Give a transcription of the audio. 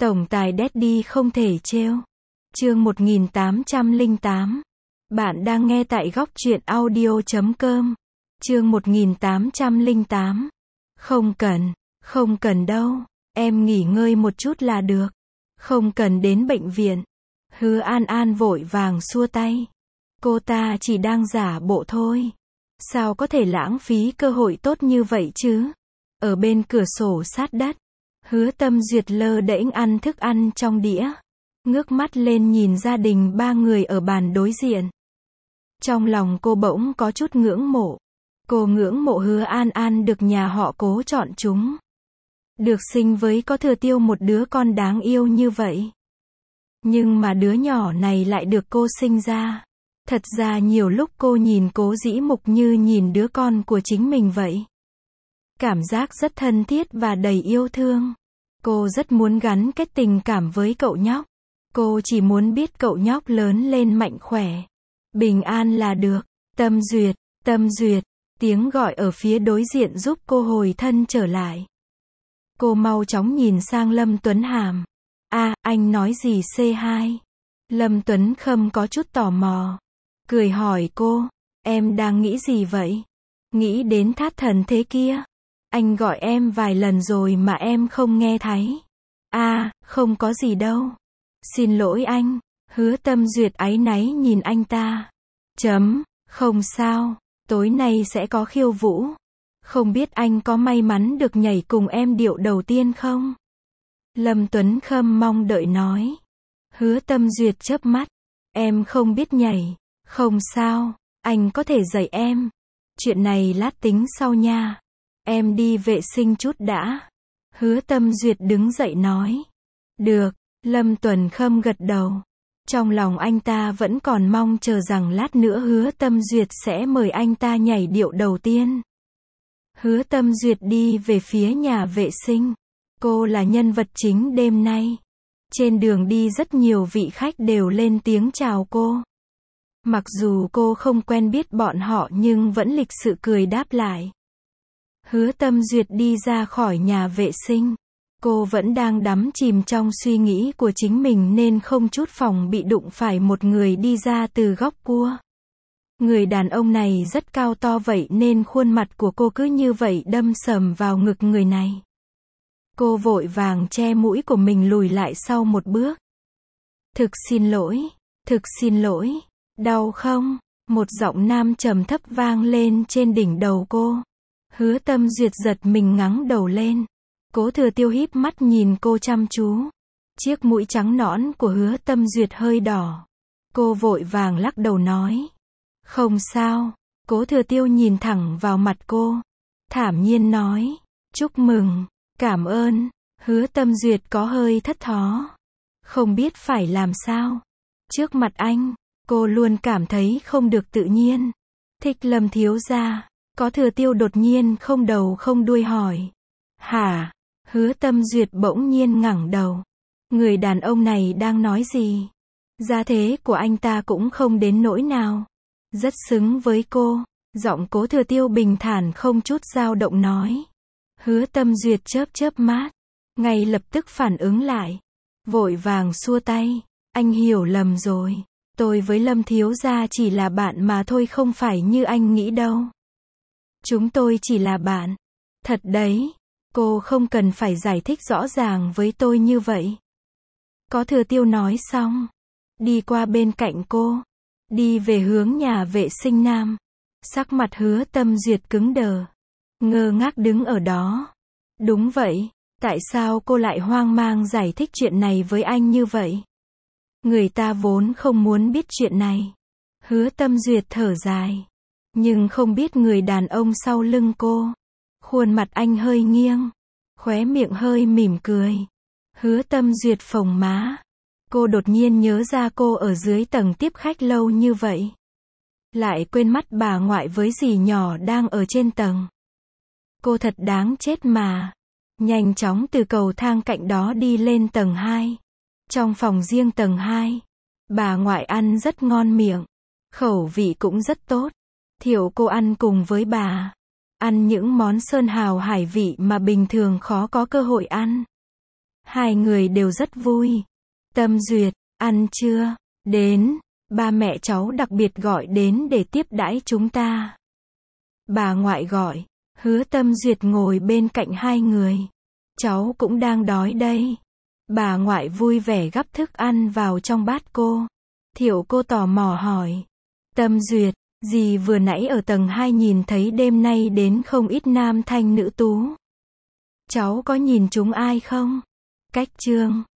Tổng tài Daddy không thể trêu. Chương 1808. Bạn đang nghe tại góc truyện audio.com. Chương 1808. Không cần đâu. Em nghỉ ngơi một chút là được. Không cần đến bệnh viện. Hứa An An vội vàng xua tay. Cô ta chỉ đang giả bộ thôi. Sao có thể lãng phí cơ hội tốt như vậy chứ? Ở bên cửa sổ sát đất, Hứa Tâm Duyệt lơ đễnh ăn thức ăn trong đĩa. Ngước mắt lên nhìn gia đình ba người ở bàn đối diện. Trong lòng cô bỗng có chút ngưỡng mộ. Cô ngưỡng mộ Hứa An An được nhà họ Cố chọn chúng. Được sinh với có Thừa Tiêu một đứa con đáng yêu như vậy. Nhưng mà đứa nhỏ này lại được cô sinh ra. Thật ra nhiều lúc cô nhìn Cố Dĩ Mục như nhìn đứa con của chính mình vậy. Cảm giác rất thân thiết và đầy yêu thương. Cô rất muốn gắn kết tình cảm với cậu nhóc. Cô chỉ muốn biết cậu nhóc lớn lên mạnh khỏe, bình an là được. Tâm Duyệt, tiếng gọi ở phía đối diện giúp cô hồi thân trở lại. Cô mau chóng nhìn sang Lâm Tuấn Hàm. Anh nói gì C2? Lâm Tuấn Khâm có chút tò mò. Cười hỏi cô, em đang nghĩ gì vậy? Nghĩ đến Thát Thần thế kia. Anh gọi em vài lần rồi mà em không nghe thấy. Không có gì đâu. Xin lỗi anh. Hứa Tâm Duyệt áy náy nhìn anh ta. Không sao, tối nay sẽ có khiêu vũ. Không biết anh có may mắn được nhảy cùng em điệu đầu tiên không? Lâm Tuấn Khâm mong đợi nói. Hứa Tâm Duyệt chớp mắt. Em không biết nhảy. Không sao, anh có thể dạy em. Chuyện này lát tính sau nha. Em đi vệ sinh chút đã. Hứa Tâm Duyệt đứng dậy nói. Được, Lâm Tuấn Khâm gật đầu. Trong lòng anh ta vẫn còn mong chờ rằng lát nữa Hứa Tâm Duyệt sẽ mời anh ta nhảy điệu đầu tiên. Hứa Tâm Duyệt đi về phía nhà vệ sinh. Cô là nhân vật chính đêm nay. Trên đường đi rất nhiều vị khách đều lên tiếng chào cô. Mặc dù cô không quen biết bọn họ nhưng vẫn lịch sự cười đáp lại. Hứa Tâm Duyệt đi ra khỏi nhà vệ sinh. Cô vẫn đang đắm chìm trong suy nghĩ của chính mình nên không chút phòng bị đụng phải một người đi ra từ góc cua. Người đàn ông này rất cao to vậy nên khuôn mặt của cô cứ như vậy đâm sầm vào ngực người này. Cô vội vàng che mũi của mình lùi lại sau một bước. Thực xin lỗi, đau không? Một giọng nam trầm thấp vang lên trên đỉnh đầu cô. Hứa Tâm Duyệt giật mình ngẩng đầu lên. Cố Thừa Tiêu híp mắt nhìn cô chăm chú. Chiếc mũi trắng nõn của Hứa Tâm Duyệt hơi đỏ. Cô vội vàng lắc đầu nói. Không sao. Cố Thừa Tiêu nhìn thẳng vào mặt cô. Thản nhiên nói. Chúc mừng. Cảm ơn. Hứa Tâm Duyệt có hơi thất thó. Không biết phải làm sao. Trước mặt anh, cô luôn cảm thấy không được tự nhiên. Thích Lâm thiếu gia. Có Thừa Tiêu đột nhiên không đầu không đuôi hỏi. Hả? Hứa Tâm Duyệt bỗng nhiên ngẩng đầu. Người đàn ông này đang nói gì? Gia thế của anh ta cũng không đến nỗi nào. Rất xứng với cô. Giọng Cố Thừa Tiêu bình thản không chút dao động nói. Hứa Tâm Duyệt chớp mắt. Ngay lập tức phản ứng lại. Vội vàng xua tay. Anh hiểu lầm rồi. Tôi với Lâm thiếu gia chỉ là bạn mà thôi, không phải như anh nghĩ đâu. Chúng tôi chỉ là bạn. Thật đấy. Cô không cần phải giải thích rõ ràng với tôi như vậy. Có Thừa Tiêu nói xong. Đi qua bên cạnh cô. Đi về hướng nhà vệ sinh nam. Sắc mặt Hứa Tâm Duyệt cứng đờ. Ngơ ngác đứng ở đó. Đúng vậy. Tại sao cô lại hoang mang giải thích chuyện này với anh như vậy? Người ta vốn không muốn biết chuyện này. Hứa Tâm Duyệt thở dài. Nhưng không biết người đàn ông sau lưng cô. Khuôn mặt anh hơi nghiêng. Khóe miệng hơi mỉm cười. Hứa Tâm Duyệt phồng má. Cô đột nhiên nhớ ra cô ở dưới tầng tiếp khách lâu như vậy. Lại quên mất bà ngoại với dì nhỏ đang ở trên tầng. Cô thật đáng chết mà. Nhanh chóng từ cầu thang cạnh đó đi lên tầng 2. Trong phòng riêng tầng 2. Bà ngoại ăn rất ngon miệng. Khẩu vị cũng rất tốt. Thiệu cô ăn cùng với bà. Ăn những món sơn hào hải vị mà bình thường khó có cơ hội ăn. Hai người đều rất vui. Tâm Duyệt, ăn chưa? Đến, ba mẹ cháu đặc biệt gọi đến để tiếp đãi chúng ta. Bà ngoại gọi, Hứa Tâm Duyệt ngồi bên cạnh hai người. Cháu cũng đang đói đây. Bà ngoại vui vẻ gắp thức ăn vào trong bát cô. Thiệu cô tò mò hỏi. Tâm Duyệt, dì vừa nãy ở tầng 2 nhìn thấy đêm nay đến không ít nam thanh nữ tú. Cháu có nhìn chúng ai không? Cách Trương,